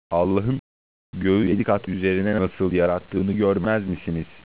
Allah'ın göğü 7 kat üzerine nasıl yarattığını görmez misiniz?